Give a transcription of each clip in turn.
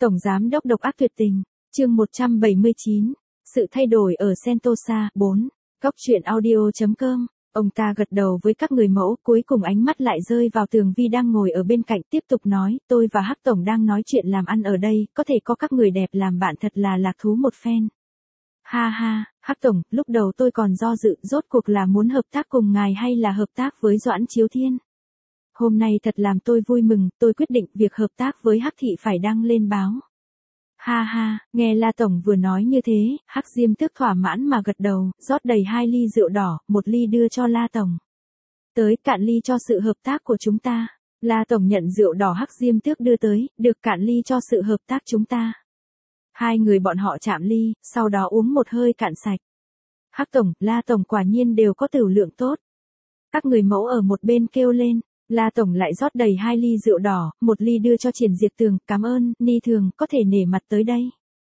Tổng Giám đốc độc ác tuyệt tình, chương 179, sự thay đổi ở Sentosa, 4, góc truyện audio.com. Ông ta gật đầu với các người mẫu, cuối cùng ánh mắt lại rơi vào Tường Vi đang ngồi ở bên cạnh, tiếp tục nói, tôi và Hắc Tổng đang nói chuyện làm ăn ở đây, có thể có các người đẹp làm bạn thật là lạc thú một phen. Ha ha, Hắc Tổng, lúc đầu tôi còn do dự, rốt cuộc là muốn hợp tác cùng ngài hay là hợp tác với Doãn Chiếu Thiên. Hôm nay thật làm tôi vui mừng, tôi quyết định việc hợp tác với Hắc Thị phải đăng lên báo. Ha ha, nghe La Tổng vừa nói như thế, Hắc Diêm Tước thỏa mãn mà gật đầu, rót đầy 2 ly rượu đỏ, 1 ly đưa cho La Tổng. Tới cạn ly cho sự hợp tác của chúng ta. La Tổng nhận rượu đỏ Hắc Diêm Tước đưa tới, được cạn ly cho sự hợp tác chúng ta. Hai người bọn họ chạm ly, sau đó uống một hơi cạn sạch. Hắc Tổng, La Tổng quả nhiên đều có tửu lượng tốt. Các người mẫu ở một bên kêu lên. La Tổng lại rót đầy 2 ly rượu đỏ, 1 ly đưa cho Triển Diệt Tường, cảm ơn, Ni Thường, có thể nể mặt tới đây.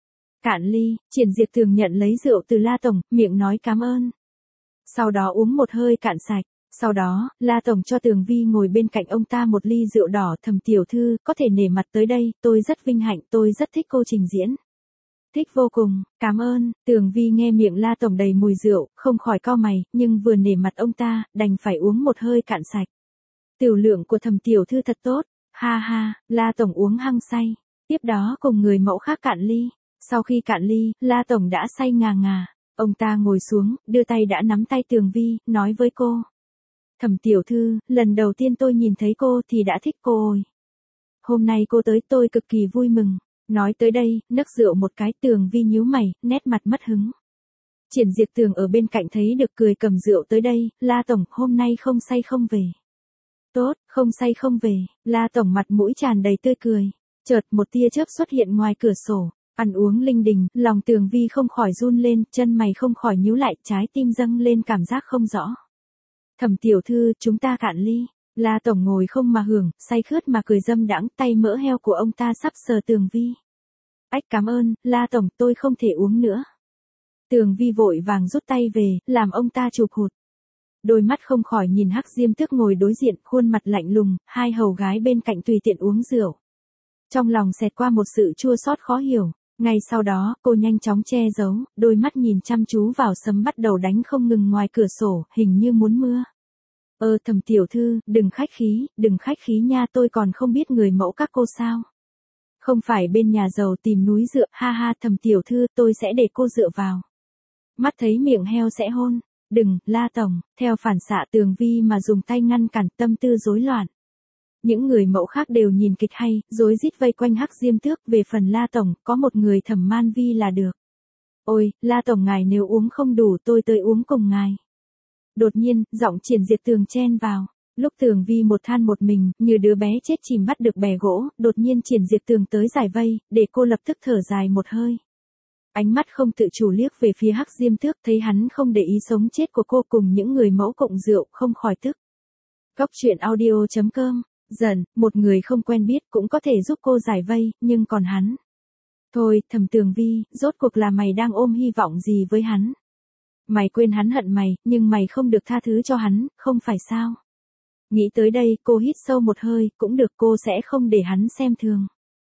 Cạn ly, Triển Diệt Tường nhận lấy rượu từ La Tổng, miệng nói cảm ơn. Sau đó uống một hơi cạn sạch, sau đó, La Tổng cho Tường Vi ngồi bên cạnh ông ta 1 ly rượu đỏ, Thẩm tiểu thư, có thể nể mặt tới đây, tôi rất vinh hạnh, tôi rất thích cô trình diễn. Thích vô cùng, cảm ơn, Tường Vi nghe miệng La Tổng đầy mùi rượu, không khỏi cau mày, nhưng vừa nể mặt ông ta, đành phải uống một hơi cạn sạch. Tiểu lượng của Thẩm tiểu thư thật tốt, ha ha, La Tổng uống hăng say, tiếp đó cùng người mẫu khác cạn ly, sau khi cạn ly, La Tổng đã say ngà ngà, ông ta ngồi xuống, đưa tay đã nắm tay Tường Vi, nói với cô. Thẩm tiểu thư, lần đầu tiên tôi nhìn thấy cô thì đã thích cô rồi. Hôm nay cô tới tôi cực kỳ vui mừng, nói tới đây, nấc rượu một cái, Tường Vi nhíu mày, nét mặt mất hứng. Triển Diệt Tường ở bên cạnh thấy được cười cầm rượu tới đây, La Tổng, hôm nay không say không về. Tốt, không say không về, La Tổng mặt mũi tràn đầy tươi cười. Chợt một tia chớp xuất hiện ngoài cửa sổ, ăn uống linh đình, lòng Tường Vi không khỏi run lên, chân mày không khỏi nhíu lại, trái tim dâng lên cảm giác không rõ. Thẩm tiểu thư, chúng ta cạn ly. La Tổng ngồi không mà hưởng, say khướt mà cười dâm đãng, tay mỡ heo của ông ta sắp sờ Tường Vi. Ách cảm ơn, La Tổng, tôi không thể uống nữa. Tường Vi vội vàng rút tay về, làm ông ta chụp hụt. Đôi mắt không khỏi nhìn Hắc Diêm Tước ngồi đối diện, khuôn mặt lạnh lùng, hai hầu gái bên cạnh tùy tiện uống rượu. Trong lòng xẹt qua một sự chua xót khó hiểu, ngay sau đó, cô nhanh chóng che giấu, đôi mắt nhìn chăm chú vào sấm bắt đầu đánh không ngừng ngoài cửa sổ, hình như muốn mưa. Thẩm tiểu thư, đừng khách khí nha, tôi còn không biết người mẫu các cô sao. Không phải bên nhà giàu tìm núi dựa, ha ha, Thẩm tiểu thư, tôi sẽ để cô dựa vào. Mắt thấy miệng heo sẽ hôn. Đừng, La Tổng, theo phản xạ Tường Vi mà dùng tay ngăn cản, tâm tư rối loạn. Những người mẫu khác đều nhìn kịch hay, rối rít vây quanh Hắc Diêm Tước, về phần La Tổng, có một người Thẩm Man Vi là được. Ôi, La Tổng ngài nếu uống không đủ tôi tới uống cùng ngài. Đột nhiên, giọng Triển Diệt Tường chen vào. Lúc Tường Vi một than một mình, như đứa bé chết chìm bắt được bè gỗ, đột nhiên Triển Diệt Tường tới giải vây, để cô lập tức thở dài một hơi. Ánh mắt không tự chủ liếc về phía Hắc Diêm Tước, thấy hắn không để ý sống chết của cô cùng những người mẫu cộng rượu, không khỏi tức. Góc truyện audio.com, dần, một người không quen biết cũng có thể giúp cô giải vây, nhưng còn hắn. Thôi, Thẩm Tường Vi, rốt cuộc là mày đang ôm hy vọng gì với hắn? Mày quên hắn hận mày, nhưng mày không được tha thứ cho hắn, không phải sao? Nghĩ tới đây, cô hít sâu một hơi, cũng được, cô sẽ không để hắn xem thường.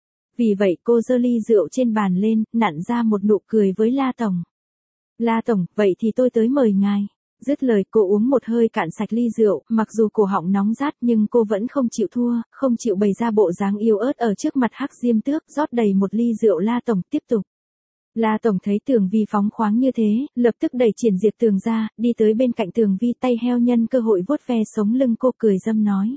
Vì vậy cô giơ ly rượu trên bàn lên, nặn ra một nụ cười với La Tổng. La Tổng, vậy thì tôi tới mời ngài. Dứt lời cô uống một hơi cạn sạch ly rượu, mặc dù cổ họng nóng rát nhưng cô vẫn không chịu thua, không chịu bày ra bộ dáng yếu ớt ở trước mặt Hắc Diêm Tước, rót đầy một ly rượu. La Tổng tiếp tục. La Tổng thấy Tường Vi phóng khoáng như thế, lập tức đẩy Triển Diệt Tường ra, đi tới bên cạnh Tường Vi, tay heo nhân cơ hội vuốt ve sống lưng cô, cười dâm nói.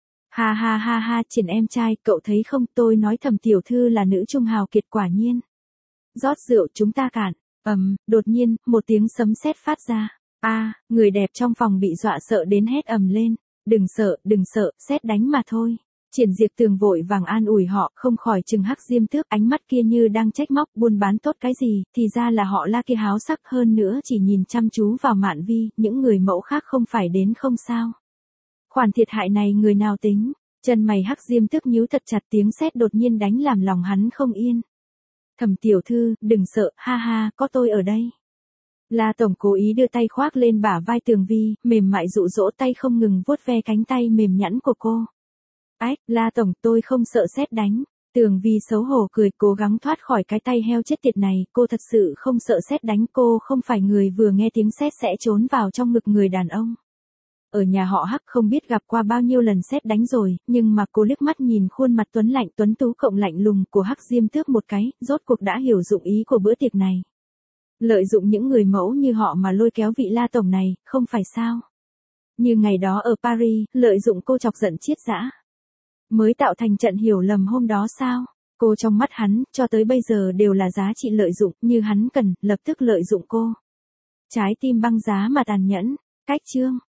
Ha ha ha ha, Triển em trai, cậu thấy không, tôi nói Thẩm tiểu thư là nữ trung hào kiệt quả nhiên. Rót rượu chúng ta cạn, đột nhiên, một tiếng sấm sét phát ra. Người đẹp trong phòng bị dọa sợ đến hét ầm lên. Đừng sợ, sét đánh mà thôi. Triển Diệt Tường vội vàng an ủi họ, không khỏi chừng Hắc Diêm Tước, ánh mắt kia như đang trách móc, buôn bán tốt cái gì, thì ra là họ La kia háo sắc, hơn nữa chỉ nhìn chăm chú vào Mạn Vi, những người mẫu khác không phải đến không sao. Khoản thiệt hại này người nào tính? Chân mày Hắc Diêm Tước nhíu thật chặt, tiếng sét đột nhiên đánh làm lòng hắn không yên. Thẩm tiểu thư, đừng sợ, ha ha, có tôi ở đây. La Tổng cố ý đưa tay khoác lên bả vai Tường Vi, mềm mại dụ dỗ, tay không ngừng vuốt ve cánh tay mềm nhẵn của cô. La Tổng, tôi không sợ sét đánh. Tường Vi xấu hổ cười, cố gắng thoát khỏi cái tay heo chết tiệt này, cô thật sự không sợ sét đánh, cô không phải người vừa nghe tiếng sét sẽ trốn vào trong ngực người đàn ông. Ở nhà họ Hắc không biết gặp qua bao nhiêu lần sét đánh rồi, nhưng mà cô liếc mắt nhìn khuôn mặt tuấn tú cộng lạnh lùng của Hắc Diêm Tước một cái, rốt cuộc đã hiểu dụng ý của bữa tiệc này. Lợi dụng những người mẫu như họ mà lôi kéo vị La tổng này, không phải sao? Như ngày đó ở Paris, lợi dụng cô chọc giận Triết Giã, mới tạo thành trận hiểu lầm hôm đó sao? Cô trong mắt hắn, cho tới bây giờ đều là giá trị lợi dụng, như hắn cần, lập tức lợi dụng cô. Trái tim băng giá mà tàn nhẫn, cách chương.